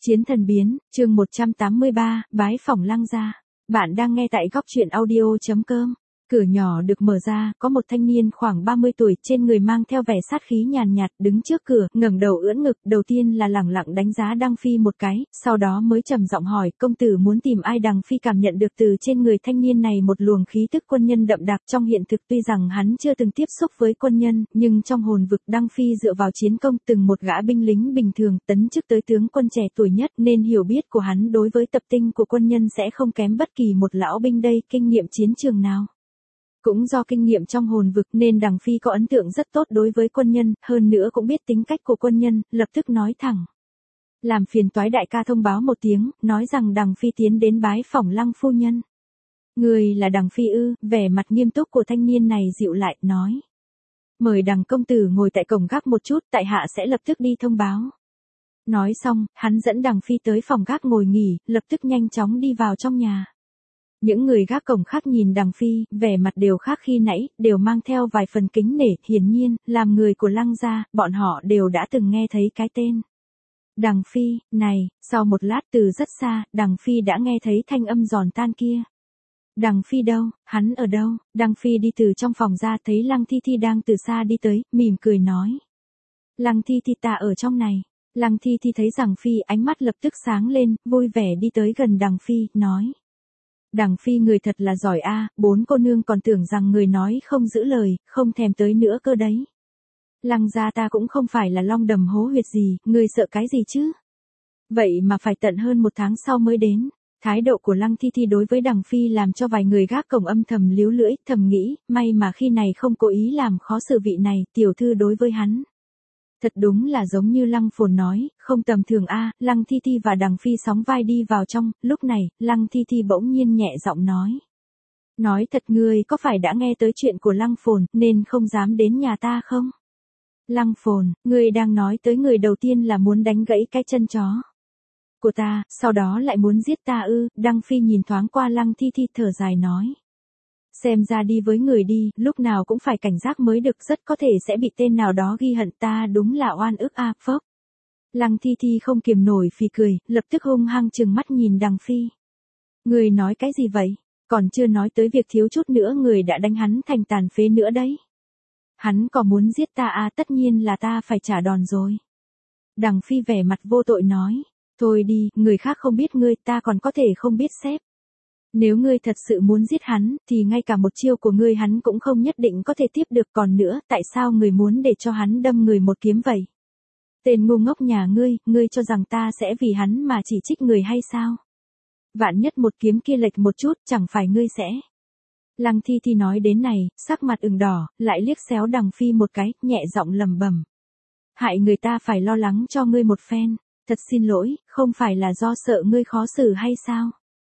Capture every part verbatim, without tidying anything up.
Chiến thần biến, chương một trăm tám mươi ba, bái phỏng Lăng gia. Bạn đang nghe tại góc truyện audio.com. Cửa nhỏ được mở ra, có một thanh niên khoảng ba mươi tuổi, trên người mang theo vẻ sát khí nhàn nhạt, đứng trước cửa, ngẩng đầu ưỡn ngực, đầu tiên là lẳng lặng đánh giá Đằng Phi một cái, sau đó mới trầm giọng hỏi, công tử muốn tìm ai? Đằng Phi cảm nhận được từ trên người thanh niên này một luồng khí tức quân nhân đậm đặc. Trong hiện thực tuy rằng hắn chưa từng tiếp xúc với quân nhân, nhưng trong hồn vực Đằng Phi dựa vào chiến công từng một gã binh lính bình thường tấn chức tới tướng quân trẻ tuổi nhất, nên hiểu biết của hắn đối với tập tinh của quân nhân sẽ không kém bất kỳ một lão binh đây kinh nghiệm chiến trường nào. Cũng do kinh nghiệm trong hồn vực nên Đằng Phi có ấn tượng rất tốt đối với quân nhân, hơn nữa cũng biết tính cách của quân nhân, lập tức nói thẳng. Làm phiền toái đại ca thông báo một tiếng, nói rằng Đằng Phi tiến đến bái phỏng Lăng phu nhân. Người là Đằng Phi ư? Vẻ mặt nghiêm túc của thanh niên này dịu lại, nói. Mời Đằng công tử ngồi tại cổng gác một chút, tại hạ sẽ lập tức đi thông báo. Nói xong, hắn dẫn Đằng Phi tới phòng gác ngồi nghỉ, lập tức nhanh chóng đi vào trong nhà. Những người gác cổng khác nhìn Đằng Phi, vẻ mặt đều khác khi nãy, đều mang theo vài phần kính nể, hiển nhiên, làm người của Lăng gia, bọn họ đều đã từng nghe thấy cái tên. Đằng Phi, này, sau một lát từ rất xa, Đằng Phi đã nghe thấy thanh âm giòn tan kia. Đằng Phi đâu, hắn ở đâu? Đằng Phi đi từ trong phòng ra thấy Lăng Thi Thi đang từ xa đi tới, mỉm cười nói. Lăng Thi Thi ta ở trong này. Lăng Thi Thi thấy Đằng Phi ánh mắt lập tức sáng lên, vui vẻ đi tới gần Đằng Phi, nói. Đằng Phi người thật là giỏi a, bốn cô nương còn tưởng rằng người nói không giữ lời, không thèm tới nữa cơ đấy. Lăng gia ta cũng không phải là long đầm hố huyệt gì, người sợ cái gì chứ? Vậy mà phải tận hơn một tháng sau mới đến. Thái độ của Lăng Thi Thi đối với Đằng Phi làm cho vài người gác cổng âm thầm líu lưỡi, thầm nghĩ, may mà khi này không cố ý làm khó xử vị này, tiểu thư đối với hắn. Thật đúng là giống như Lăng Phồn nói, không tầm thường a. À, Lăng Thi Thi và Đằng Phi sóng vai đi vào trong, lúc này, Lăng Thi Thi bỗng nhiên nhẹ giọng nói. Nói thật ngươi có phải đã nghe tới chuyện của Lăng Phồn, nên không dám đến nhà ta không? Lăng Phồn, ngươi đang nói tới người đầu tiên là muốn đánh gãy cái chân chó của ta, sau đó lại muốn giết ta ư? Đằng Phi nhìn thoáng qua Lăng Thi Thi thở dài nói. Xem ra đi với người đi, lúc nào cũng phải cảnh giác mới được, rất có thể sẽ bị tên nào đó ghi hận, ta đúng là oan ức a. Phốc. Lăng Thi Thi không kiềm nổi phì cười, lập tức hung hăng trừng mắt nhìn Đằng Phi. Người nói cái gì vậy? Còn chưa nói tới việc thiếu chút nữa người đã đánh hắn thành tàn phế nữa đấy. Hắn có muốn giết ta à? Tất nhiên là ta phải trả đòn rồi. Đằng Phi vẻ mặt vô tội nói. Thôi đi, người khác không biết ngươi, ta còn có thể không biết xếp. Nếu ngươi thật sự muốn giết hắn, thì ngay cả một chiêu của ngươi hắn cũng không nhất định có thể tiếp được. Còn nữa, tại sao người muốn để cho hắn đâm người một kiếm vậy? Tên ngu ngốc nhà ngươi, ngươi cho rằng ta sẽ vì hắn mà chỉ trích người hay sao? Vạn nhất một kiếm kia lệch một chút, chẳng phải ngươi sẽ... Lăng Thi Thi nói đến này, sắc mặt ửng đỏ, lại liếc xéo Đằng Phi một cái, nhẹ giọng lẩm bẩm. Hại người ta phải lo lắng cho ngươi một phen. Thật xin lỗi, không phải là do sợ ngươi khó xử hay sao?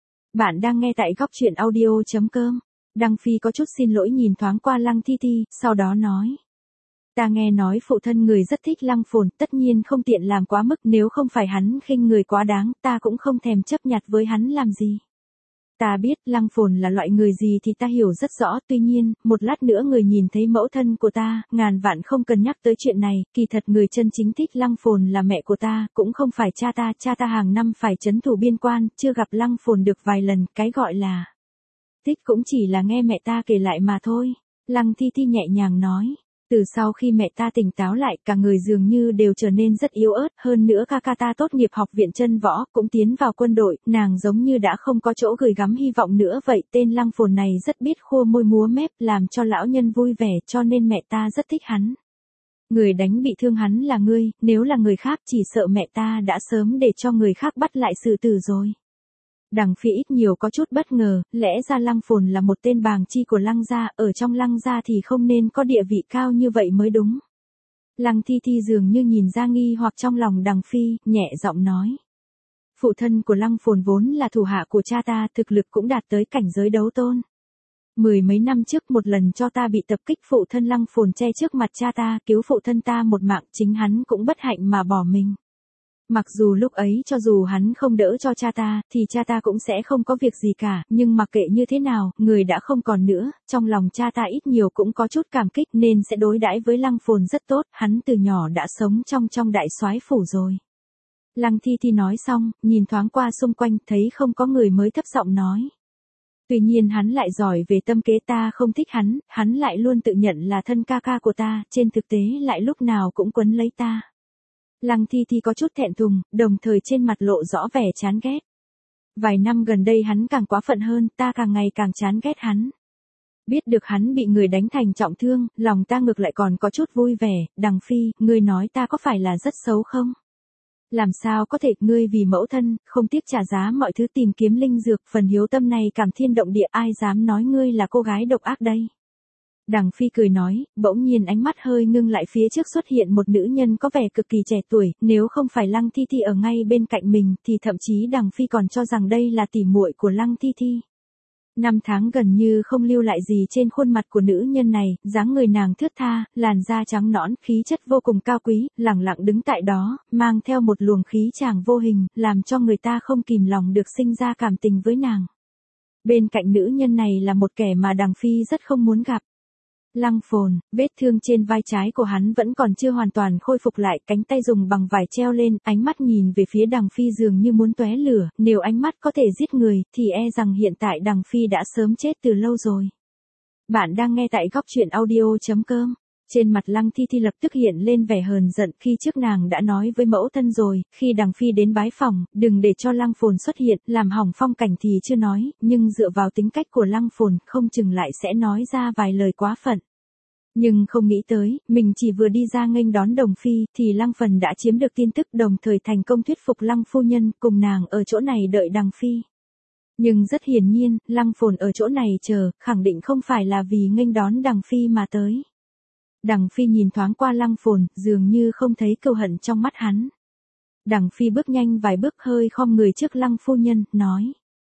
Bạn đang nghe tại góc truyện audio.com. Đằng Phi có chút xin lỗi nhìn thoáng qua Lăng Thi Thi, sau đó nói. Ta nghe nói phụ thân người rất thích Lăng Phồn, tất nhiên không tiện làm quá mức, nếu không phải hắn khinh người quá đáng, ta cũng không thèm chấp nhặt với hắn làm gì. Ta biết Lăng Phồn là loại người gì thì ta hiểu rất rõ, tuy nhiên, một lát nữa người nhìn thấy mẫu thân của ta, ngàn vạn không cần nhắc tới chuyện này, kỳ thật người chân chính thích Lăng Phồn là mẹ của ta, cũng không phải cha ta, cha ta hàng năm phải trấn thủ biên quan, chưa gặp Lăng Phồn được vài lần, cái gọi là thích cũng chỉ là nghe mẹ ta kể lại mà thôi. Lăng Thi Thi nhẹ nhàng nói. Từ sau khi mẹ ta tỉnh táo lại, cả người dường như đều trở nên rất yếu ớt, hơn nữa ca ca ta tốt nghiệp học viện chân võ, cũng tiến vào quân đội, nàng giống như đã không có chỗ gửi gắm hy vọng nữa vậy. Tên Lăng Phồn này rất biết khua môi múa mép, làm cho lão nhân vui vẻ, cho nên mẹ ta rất thích hắn. Người đánh bị thương hắn là ngươi, nếu là người khác chỉ sợ mẹ ta đã sớm để cho người khác bắt lại xử tử rồi. Đằng Phi ít nhiều có chút bất ngờ, lẽ ra Lăng Phồn là một tên bàng chi của Lăng gia, ở trong Lăng gia thì không nên có địa vị cao như vậy mới đúng. Lăng Thi Thi dường như nhìn ra nghi hoặc trong lòng Đằng Phi, nhẹ giọng nói. Phụ thân của Lăng Phồn vốn là thủ hạ của cha ta, thực lực cũng đạt tới cảnh giới đấu tôn. Mười mấy năm trước một lần cho ta bị tập kích, phụ thân Lăng Phồn che trước mặt cha ta, cứu phụ thân ta một mạng, chính hắn cũng bất hạnh mà bỏ mình. Mặc dù lúc ấy cho dù hắn không đỡ cho cha ta, thì cha ta cũng sẽ không có việc gì cả, nhưng mặc kệ như thế nào, người đã không còn nữa, trong lòng cha ta ít nhiều cũng có chút cảm kích nên sẽ đối đãi với Lăng Phồn rất tốt, hắn từ nhỏ đã sống trong trong đại soái phủ rồi. Lăng Thi Thi nói xong, nhìn thoáng qua xung quanh, thấy không có người mới thấp giọng nói. Tuy nhiên hắn lại giỏi về tâm kế, ta không thích hắn, hắn lại luôn tự nhận là thân ca ca của ta, trên thực tế lại lúc nào cũng quấn lấy ta. Lăng Thi Thi có chút thẹn thùng, đồng thời trên mặt lộ rõ vẻ chán ghét. Vài năm gần đây hắn càng quá phận hơn, ta càng ngày càng chán ghét hắn. Biết được hắn bị người đánh thành trọng thương, lòng ta ngược lại còn có chút vui vẻ. Đằng Phi, ngươi nói ta có phải là rất xấu không? Làm sao có thể, ngươi vì mẫu thân, không tiếc trả giá mọi thứ tìm kiếm linh dược, phần hiếu tâm này cảm thiên động địa, ai dám nói ngươi là cô gái độc ác đây? Đằng Phi cười nói, bỗng nhiên ánh mắt hơi ngưng lại, phía trước xuất hiện một nữ nhân có vẻ cực kỳ trẻ tuổi, nếu không phải Lăng Thi Thi ở ngay bên cạnh mình, thì thậm chí Đằng Phi còn cho rằng đây là tỉ muội của Lăng Thi Thi. Năm tháng gần như không lưu lại gì trên khuôn mặt của nữ nhân này, dáng người nàng thướt tha, làn da trắng nõn, khí chất vô cùng cao quý, lẳng lặng đứng tại đó, mang theo một luồng khí chàng vô hình, làm cho người ta không kìm lòng được sinh ra cảm tình với nàng. Bên cạnh nữ nhân này là một kẻ mà Đằng Phi rất không muốn gặp. Lăng Phồn, vết thương trên vai trái của hắn vẫn còn chưa hoàn toàn khôi phục lại, cánh tay dùng bằng vải treo lên, ánh mắt nhìn về phía Đằng Phi dường như muốn tóe lửa, nếu ánh mắt có thể giết người, thì e rằng hiện tại Đằng Phi đã sớm chết từ lâu rồi. Bạn đang nghe tại góc truyện audio chấm com. Trên mặt Lăng Thi Thi lập tức hiện lên vẻ hờn giận, khi trước nàng đã nói với mẫu thân rồi, khi Đằng Phi đến bái phòng, đừng để cho Lăng Phồn xuất hiện, làm hỏng phong cảnh thì chưa nói, nhưng dựa vào tính cách của Lăng Phồn, không chừng lại sẽ nói ra vài lời quá phận. Nhưng không nghĩ tới, mình chỉ vừa đi ra nghênh đón Đồng Phi, thì Lăng Phồn đã chiếm được tin tức, đồng thời thành công thuyết phục Lăng phu nhân, cùng nàng ở chỗ này đợi Đằng Phi. Nhưng rất hiển nhiên, Lăng Phồn ở chỗ này chờ, khẳng định không phải là vì nghênh đón Đằng Phi mà tới. Đằng Phi nhìn thoáng qua Lăng Phồn, dường như không thấy cừu hận trong mắt hắn. Đằng Phi bước nhanh vài bước, hơi khom người trước Lăng phu nhân, nói.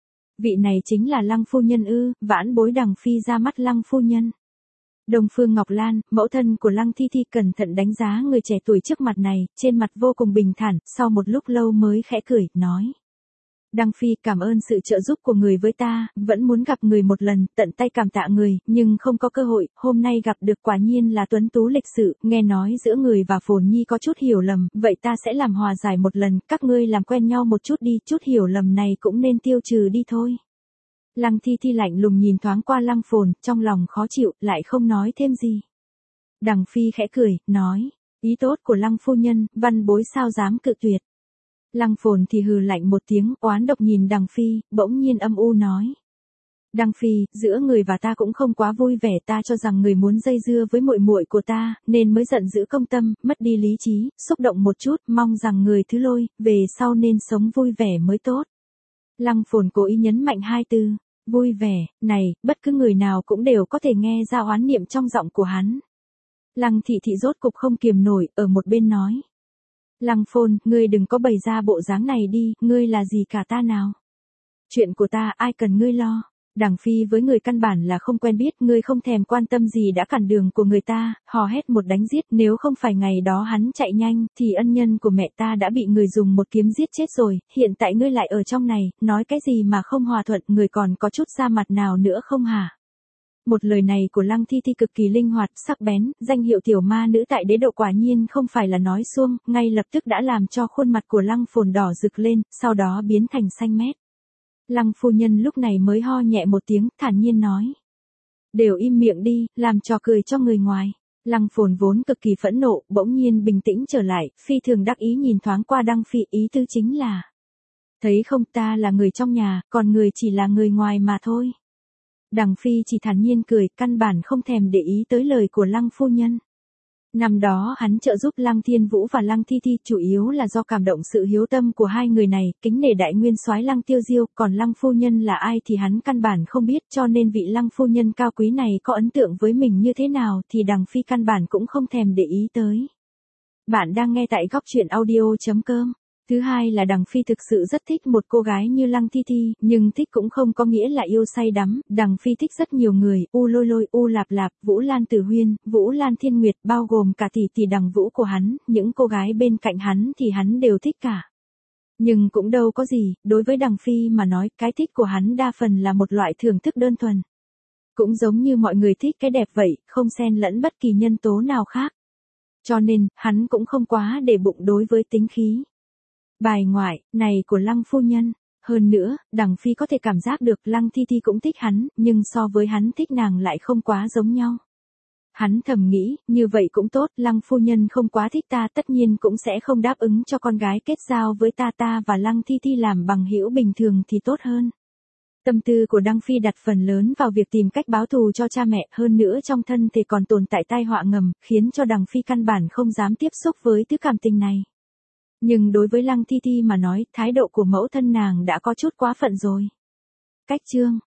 Vị này chính là Lăng phu nhân ư? Vãn bối Đằng Phi ra mắt Lăng phu nhân. Đông Phương Ngọc Lan, mẫu thân của Lăng Thi Thi, cẩn thận đánh giá người trẻ tuổi trước mặt này, trên mặt vô cùng bình thản, sau một lúc lâu mới khẽ cười, nói. Đằng Phi, cảm ơn sự trợ giúp của người với ta, vẫn muốn gặp người một lần, tận tay cảm tạ người, nhưng không có cơ hội, hôm nay gặp được quả nhiên là tuấn tú lịch sự, nghe nói giữa người và Phồn Nhi có chút hiểu lầm, vậy ta sẽ làm hòa giải một lần, các ngươi làm quen nhau một chút đi, chút hiểu lầm này cũng nên tiêu trừ đi thôi. Lăng Thi Thi lạnh lùng nhìn thoáng qua Lăng Phồn, trong lòng khó chịu, lại không nói thêm gì. Đằng Phi khẽ cười, nói, ý tốt của Lăng phu nhân, văn bối sao dám cự tuyệt. Lăng Phồn thì hừ lạnh một tiếng, oán độc nhìn Đằng Phi, bỗng nhiên âm u nói. Đằng Phi, giữa người và ta cũng không quá vui vẻ, ta cho rằng người muốn dây dưa với muội muội của ta, nên mới giận dữ công tâm, mất đi lý trí, xúc động một chút, mong rằng người thứ lôi, về sau nên sống vui vẻ mới tốt. Lăng Phồn cố ý nhấn mạnh hai từ, vui vẻ, này, bất cứ người nào cũng đều có thể nghe ra oán niệm trong giọng của hắn. Lăng Thị Thị rốt cục không kiềm nổi, ở một bên nói. Lăng Phồn, ngươi đừng có bày ra bộ dáng này đi, ngươi là gì cả ta nào? Chuyện của ta, ai cần ngươi lo? Đằng Phi với người căn bản là không quen biết, ngươi không thèm quan tâm gì đã cản đường của người ta, hò hét một đánh giết, nếu không phải ngày đó hắn chạy nhanh, thì ân nhân của mẹ ta đã bị người dùng một kiếm giết chết rồi, hiện tại ngươi lại ở trong này, nói cái gì mà không hòa thuận, người còn có chút da mặt nào nữa không hả? Một lời này của Lăng Thi Thi cực kỳ linh hoạt, sắc bén, danh hiệu tiểu ma nữ tại đế độ quả nhiên không phải là nói suông, ngay lập tức đã làm cho khuôn mặt của Lăng Phồn đỏ rực lên, sau đó biến thành xanh mét. Lăng phu nhân lúc này mới ho nhẹ một tiếng, thản nhiên nói. Đều im miệng đi, làm trò cười cho người ngoài. Lăng Phồn vốn cực kỳ phẫn nộ, bỗng nhiên bình tĩnh trở lại, phi thường đắc ý nhìn thoáng qua Đằng Phi, ý tứ chính là. Thấy không, ta là người trong nhà, còn người chỉ là người ngoài mà thôi. Đằng Phi chỉ thản nhiên cười, căn bản không thèm để ý tới lời của Lăng phu nhân. Năm đó hắn trợ giúp Lăng Thiên Vũ và Lăng Thi Thi chủ yếu là do cảm động sự hiếu tâm của hai người này, kính nể đại nguyên soái Lăng Tiêu Diêu, còn Lăng phu nhân là ai thì hắn căn bản không biết, cho nên vị Lăng phu nhân cao quý này có ấn tượng với mình như thế nào thì Đằng Phi căn bản cũng không thèm để ý tới. Bạn đang nghe tại góc truyện audio chấm com. Thứ hai là Đằng Phi thực sự rất thích một cô gái như Lăng Thi Thi, nhưng thích cũng không có nghĩa là yêu say đắm, Đằng Phi thích rất nhiều người, U Lôi Lôi, U Lạp Lạp, Vũ Lan Tử Huyên, Vũ Lan Thiên Nguyệt, bao gồm cả tỷ tỷ Đằng Vũ của hắn, những cô gái bên cạnh hắn thì hắn đều thích cả. Nhưng cũng đâu có gì, đối với Đằng Phi mà nói, cái thích của hắn đa phần là một loại thưởng thức đơn thuần. Cũng giống như mọi người thích cái đẹp vậy, không xen lẫn bất kỳ nhân tố nào khác. Cho nên, hắn cũng không quá để bụng đối với tính khí. Bài ngoại, này của Lăng phu nhân. Hơn nữa, Đằng Phi có thể cảm giác được Lăng Thi Thi cũng thích hắn, nhưng so với hắn thích nàng lại không quá giống nhau. Hắn thầm nghĩ, như vậy cũng tốt, Lăng phu nhân không quá thích ta tất nhiên cũng sẽ không đáp ứng cho con gái kết giao với ta ta và Lăng Thi Thi làm bằng hữu bình thường thì tốt hơn. Tâm tư của Đăng Phi đặt phần lớn vào việc tìm cách báo thù cho cha mẹ, hơn nữa trong thân thể còn tồn tại tai họa ngầm, khiến cho Đằng Phi căn bản không dám tiếp xúc với thứ cảm tình này. Nhưng đối với Lăng Thi Thi mà nói, thái độ của mẫu thân nàng đã có chút quá phận rồi. Cách chương